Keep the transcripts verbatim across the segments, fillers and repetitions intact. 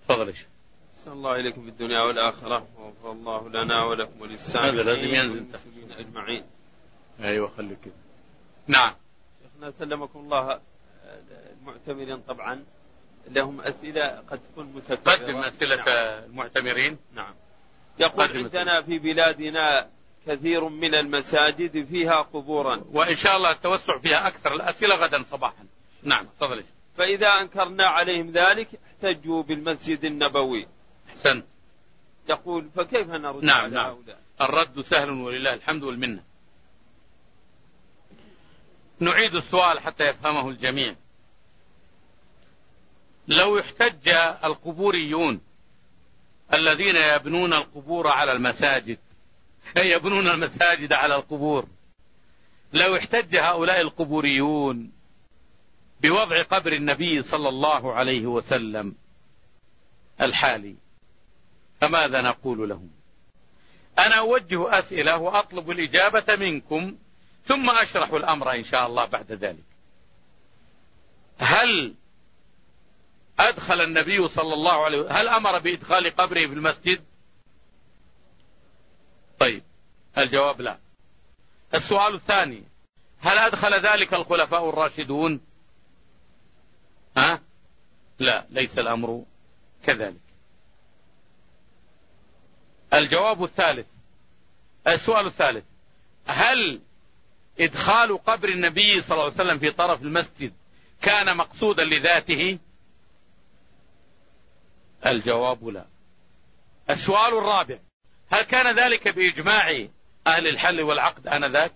تفضل يا شيخ. أحسن الله إليكم في الدنيا والآخرة، وغفر الله لنا ولكم وللسامعين هذا لازم ينزل والمسلمين أجمعين. أيوة خليك كده. نعم. شيخنا سلمكم الله، المعتمرين طبعا لهم أسئلة قد تكون متكررة. قدم أسئلة نعم. المعتمرين. نعم. يقول عندنا في بلادنا كثير من المساجد فيها قبورا، وإن شاء الله التوسع فيها أكثر. الأسئلة غدا صباحا. نعم تفضل. فإذا أنكرنا عليهم ذلك احتجوا بالمسجد النبوي. أحسنت. يقول فكيف نرد نعم على نعم. هؤلاء؟ الرد سهل ولله الحمد والمنة. نعيد السؤال حتى يفهمه الجميع. لو احتج القبوريون الذين يبنون القبور على المساجد، يبنون المساجد على القبور، لو احتج هؤلاء القبوريون بوضع قبر النبي صلى الله عليه وسلم الحالي، فماذا نقول لهم؟ أنا أوجه أسئلة وأطلب الإجابة منكم، ثم أشرح الأمر إن شاء الله بعد ذلك. هل أدخل النبي صلى الله عليه وسلم، هل أمر بإدخال قبره في المسجد؟ طيب الجواب لا. السؤال الثاني، هل أدخل ذلك الخلفاء الراشدون؟ ها؟ لا، ليس الأمر كذلك. الجواب الثالث، السؤال الثالث، هل إدخال قبر النبي صلى الله عليه وسلم في طرف المسجد كان مقصودا لذاته؟ الجواب لا. السؤال الرابع، هل كان ذلك بإجماع أهل الحل والعقد آنذاك؟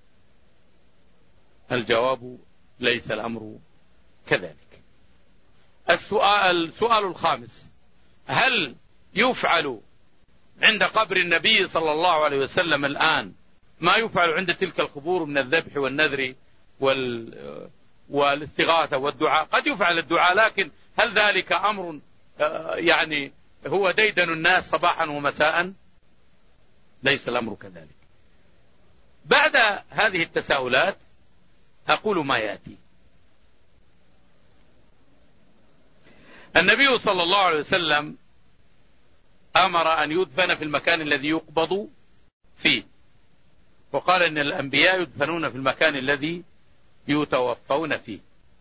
الجواب ليس الأمر كذلك. السؤال السؤال الخامس، هل يفعل عند قبر النبي صلى الله عليه وسلم الآن ما يفعل عند تلك القبور من الذبح والنذر وال والاستغاثة والدعاء؟ قد يفعل الدعاء، لكن هل ذلك أمر يعني هو ديدن الناس صباحا ومساء؟ ليس الأمر كذلك. بعد هذه التساؤلات أقول ما يأتي. النبي صلى الله عليه وسلم أمر أن يدفن في المكان الذي يقبض فيه، وقال إن الأنبياء يدفنون في المكان الذي يتوفون فيه.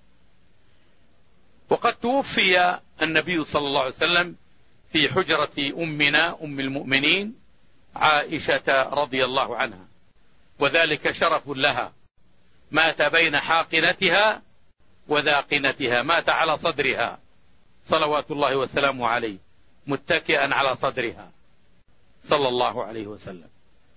وقد توفي النبي صلى الله عليه وسلم في حجرة أمنا أم المؤمنين عائشة رضي الله عنها، وذلك شرف لها. مات بين حاقنتها وذاقنتها، مات على صدرها صلوات الله وسلامه عليه، متكئا على صدرها صلى الله عليه وسلم،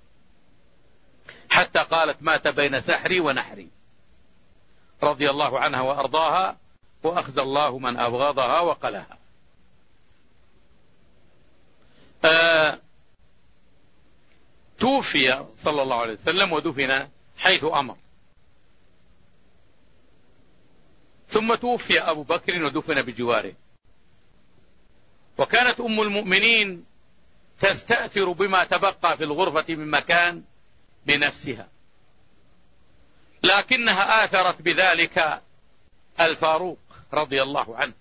حتى قالت مات بين سحري ونحري رضي الله عنها وأرضاها، وأخذ الله من أبغضها وقلها. آه توفي صلى الله عليه وسلم ودفن حيث أمر، ثم توفي أبو بكر ودفن بجواره. وكانت أم المؤمنين تستأثر بما تبقى في الغرفة من مكان بنفسها، لكنها آثرت بذلك الفاروق رضي الله عنه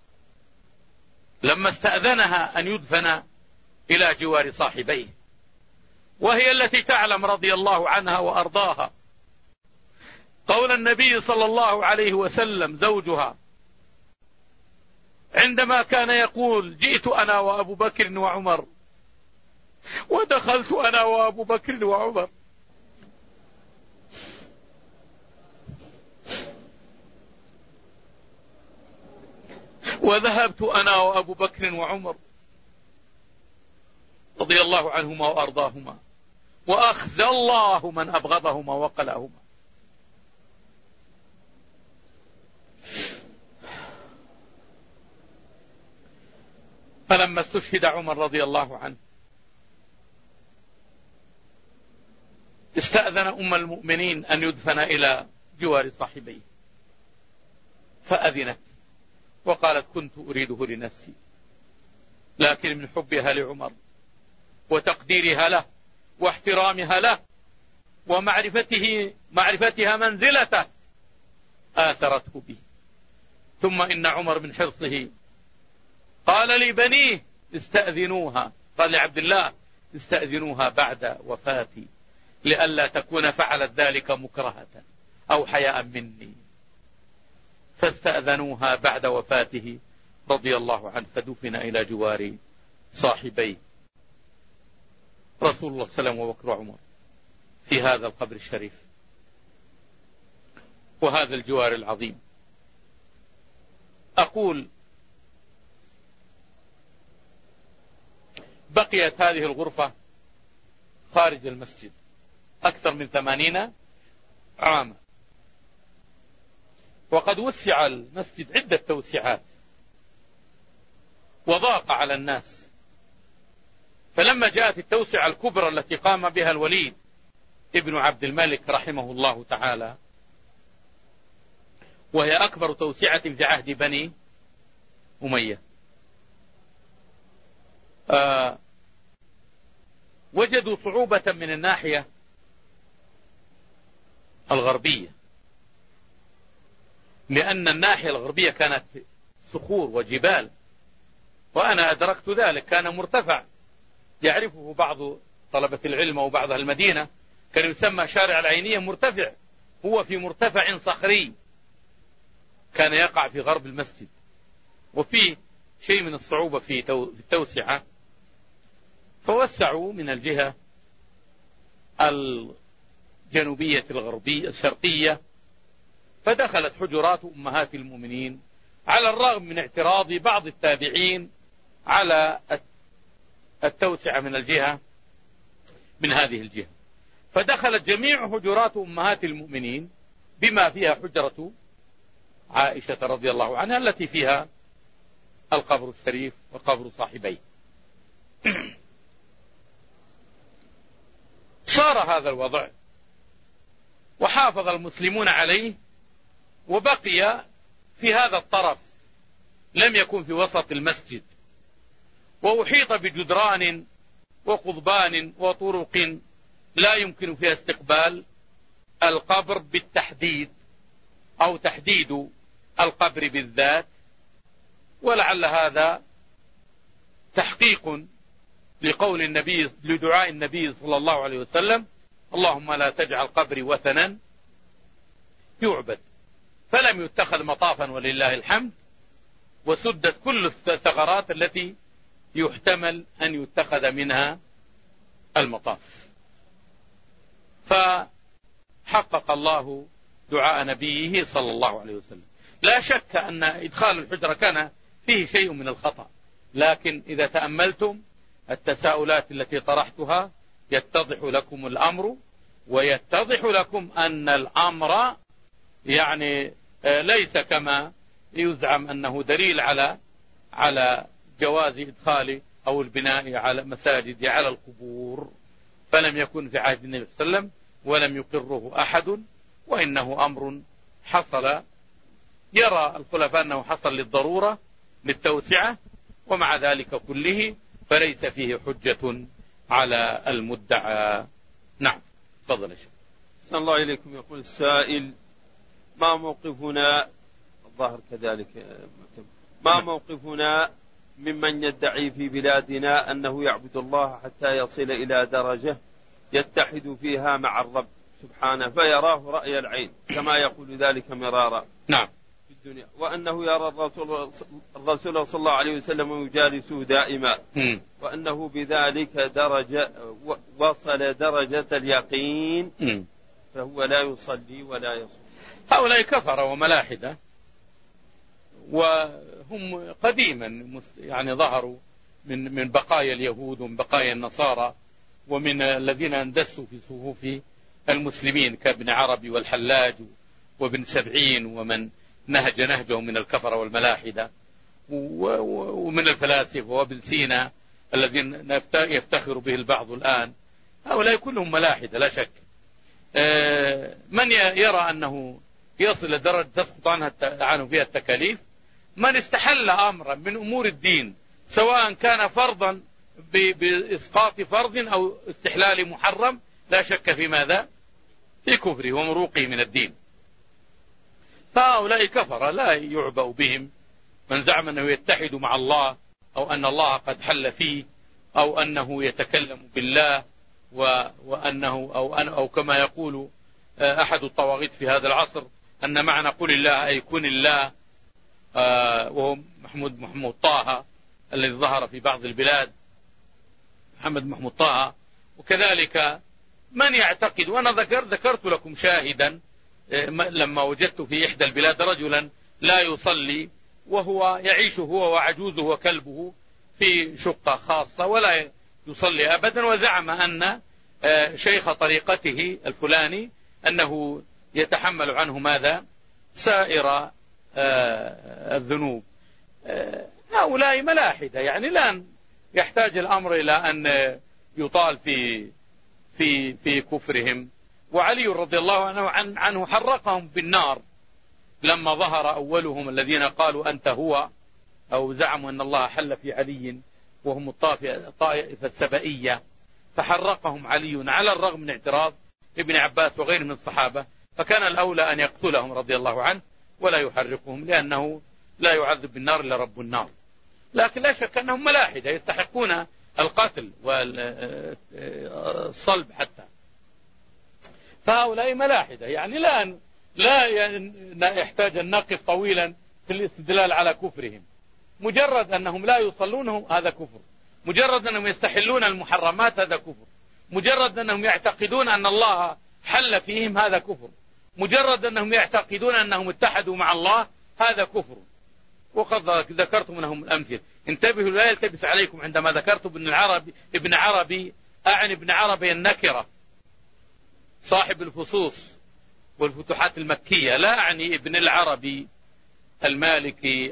لما استأذنها أن يدفن إلى جوار صاحبيه، وهي التي تعلم رضي الله عنها وأرضاها قول النبي صلى الله عليه وسلم زوجها عندما كان يقول جئت أنا وأبو بكر وعمر ودخلت أنا وأبو بكر وعمر وذهبت أنا وأبو بكر وعمر رضي الله عنهما وأرضاهما، وأخذ الله من أبغضهما وقلهما. فلما استشهد عمر رضي الله عنه استأذن أم المؤمنين أن يدفن إلى جوار صاحبيه، فأذنت وقالت كنت أريده لنفسي، لكن من حبها لعمر وتقديرها له واحترامها له ومعرفته معرفتها منزلته آثرته به. ثم إن عمر من حرصه قال لبنيه استأذنوها، قال لعبد الله استأذنوها بعد وفاتي لئلا تكون فعلت ذلك مكرهة أو حياء مني، فاستأذنوها بعد وفاته رضي الله عنه، فدفن إلى جوار صاحبيه رسول الله صلى الله عليه وسلم وبكر وعمر في هذا القبر الشريف وهذا الجوار العظيم. أقول بقيت هذه الغرفة خارج المسجد أكثر من ثمانين عاما، وقد وسع المسجد عدة توسعات وضاق على الناس، فلما جاءت التوسعة الكبرى التي قام بها الوليد ابن عبد الملك رحمه الله تعالى، وهي أكبر توسعة في عهد بني أمية، آه وجدوا صعوبة من الناحية الغربية، لأن الناحية الغربية كانت صخور وجبال، وأنا أدركت ذلك، كان مرتفع يعرفه بعض طلبة العلم وبعض المدينة، كان يسمى شارع العينية مرتفع، هو في مرتفع صخري كان يقع في غرب المسجد، وفيه شيء من الصعوبة في التوسعة، فوسعوا من الجهة الجنوبية الغربية الشرقية، فدخلت حجرات أمهات المؤمنين على الرغم من اعتراض بعض التابعين على التوسعة من الجهة من هذه الجهة، فدخلت جميع حجرات أمهات المؤمنين بما فيها حجرة عائشة رضي الله عنها التي فيها القبر الشريف وقبر صاحبيه. صار هذا الوضع وحافظ المسلمون عليه، وبقي في هذا الطرف، لم يكن في وسط المسجد، وأحيط بجدران وقضبان وطرق لا يمكن فيها استقبال القبر بالتحديد أو تحديد القبر بالذات، ولعل هذا تحقيق لقول النبي لدعاء النبي صلى الله عليه وسلم: اللهم لا تجعل قبري وثنا يعبد، فلم يتخذ مطافا ولله الحمد، وسدت كل الثغرات التي يحتمل أن يتخذ منها المطاف، فحقق الله دعاء نبيه صلى الله عليه وسلم. لا شك أن إدخال الحجرة كان فيه شيء من الخطأ، لكن إذا تأملتم التساؤلات التي طرحتها يتضح لكم الأمر، ويتضح لكم أن الأمر يعني ليس كما يزعم أنه دليل على على جواز إدخال أو البناء على مساجد على القبور، فلم يكن في عهد النبي صلى الله عليه وسلم ولم يقره أحد، وإنه أمر حصل يرى الخلفاء أنه حصل للضرورة للتوسعة، ومع ذلك كله فليس فيه حجة على المدعى. نعم، تفضل يا شيخ. أحسن الله إليكم. يقول السائل: ما موقفنا الظاهر كذلك ما موقفنا ممن يدعي في بلادنا أنه يعبد الله حتى يصل إلى درجة يتحد فيها مع الرب سبحانه فيراه رأي العين كما يقول ذلك مرارا نعم في الدنيا، وأنه يرى الرسول, الرسول صلى الله عليه وسلم يجالسه دائما، م. وأنه بذلك درجة وصل درجة اليقين، م. فهو لا يصلي ولا يصلي. هؤلاء كفر وملاحدة، وهم قديما يعني ظهروا من من بقايا اليهود ومن بقايا النصارى ومن الذين اندسوا في صفوف المسلمين كابن عربي والحلاج وابن سبعين ومن نهج نهجهم من الكفر والملاحدة، ومن الفلاسفة وابن سينا الذين يفتخر به البعض الآن. هؤلاء كلهم ملاحدة لا شك. من يرى أنه يصل لدرجة تسقط عنه فيها التكاليف، من استحل أمرا من أمور الدين سواء كان فرضا بإسقاط فرض أو استحلال محرم، لا شك في ماذا؟ في كفره ومروقه من الدين. فهؤلاء كفر لا يعبأ بهم. من زعم أنه يتحد مع الله أو أن الله قد حل فيه، أو أنه يتكلم بالله، وأنه أو, أن أو كما يقول أحد الطواغيت في هذا العصر أن معنى قل الله أي كن الله، وهو محمود محمود طه الذي ظهر في بعض البلاد، محمد محمود طه. وكذلك من يعتقد، وأنا ذكر ذكرت لكم شاهدا لما وجدت في إحدى البلاد رجلا لا يصلي وهو يعيش هو وعجوزه وكلبه في شقة خاصة ولا يصلي أبدا، وزعم أن شيخ طريقته الفلاني أنه يتحمل عنه ماذا؟ سائر الذنوب. هؤلاء ملاحدة، يعني لا يحتاج الأمر إلى أن يطال في في في كفرهم. وعلي رضي الله عنه عنه حرقهم بالنار لما ظهر أولهم الذين قالوا أنت هو، أو زعموا أن الله حل في علي وهم الطائفة السبائية، فحرقهم علي على الرغم من اعتراض ابن عباس وغيره من الصحابة، فكان الأولى أن يقتلهم رضي الله عنه ولا يحرقهم، لأنه لا يعذب بالنار إلا رب النار. لكن لا شك أنهم ملاحدة يستحقون القتل والصلب حتى، فهؤلاء ملاحدة، يعني لا لا يحتاج أن نقف طويلا في الاستدلال على كفرهم. مجرد أنهم لا يصلون هذا كفر، مجرد أنهم يستحلون المحرمات هذا كفر، مجرد أنهم يعتقدون أن الله حل فيهم هذا كفر، مجرد أنهم يعتقدون أنهم اتحدوا مع الله هذا كفر. وقد ذكرت منهم الأمثلة. انتبهوا لا يلتبس عليكم عندما ذكرت ابن العربي ابن عربي أعني ابن عربي النكرة صاحب الفصوص والفتوحات المكية، لا أعني ابن العربي المالكي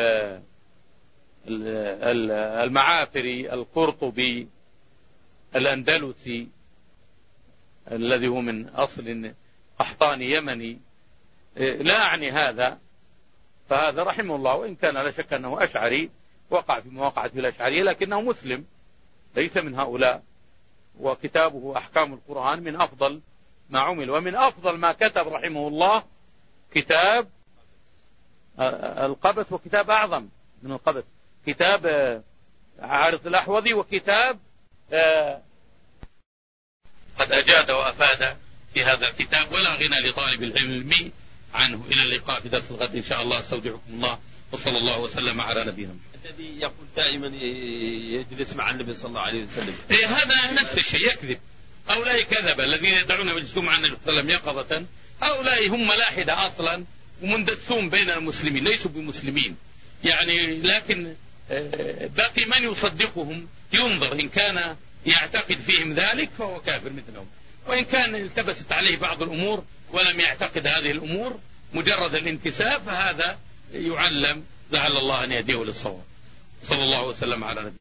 المعافري القرطبي الأندلسي الذي هو من أصل قحطاني يمني، لا أعني هذا. فهذا رحمه الله وإن كان لا شك أنه أشعري وقع في مواقعة الأشعرية، لكنه مسلم ليس من هؤلاء، وكتابه أحكام القرآن من أفضل ما عمل. ومن أفضل ما كتب رحمه الله كتاب القبس، وكتاب أعظم من القبس كتاب عارض الأحوذي، وكتاب قد أجاد وأفاد في هذا الكتاب، ولا غنى لطالب العلم عنه. إلى اللقاء في درس الغد إن شاء الله، استودعكم الله وصلى الله وسلم على نبينا. الذي يقول دائما يجلس مع النبي صلى الله عليه وسلم، إيه هذا نفس الشيء، يكذب. هؤلاء كذبة الذين يدعون يجلسون مع النبي صلى الله عليه وسلم يقظة، هؤلاء هم ملاحدة أصلا ومندسون بين المسلمين، ليسوا بمسلمين يعني. لكن باقي من يصدقهم ينظر، إن كان يعتقد فيهم ذلك فهو كافر مثلهم، وإن كان التبست عليه بعض الأمور ولم يعتقد هذه الأمور مجرد الانتساب، فهذا يعلم لعل الله أن يهديه للصواب. صلى الله وسلم على نبينا.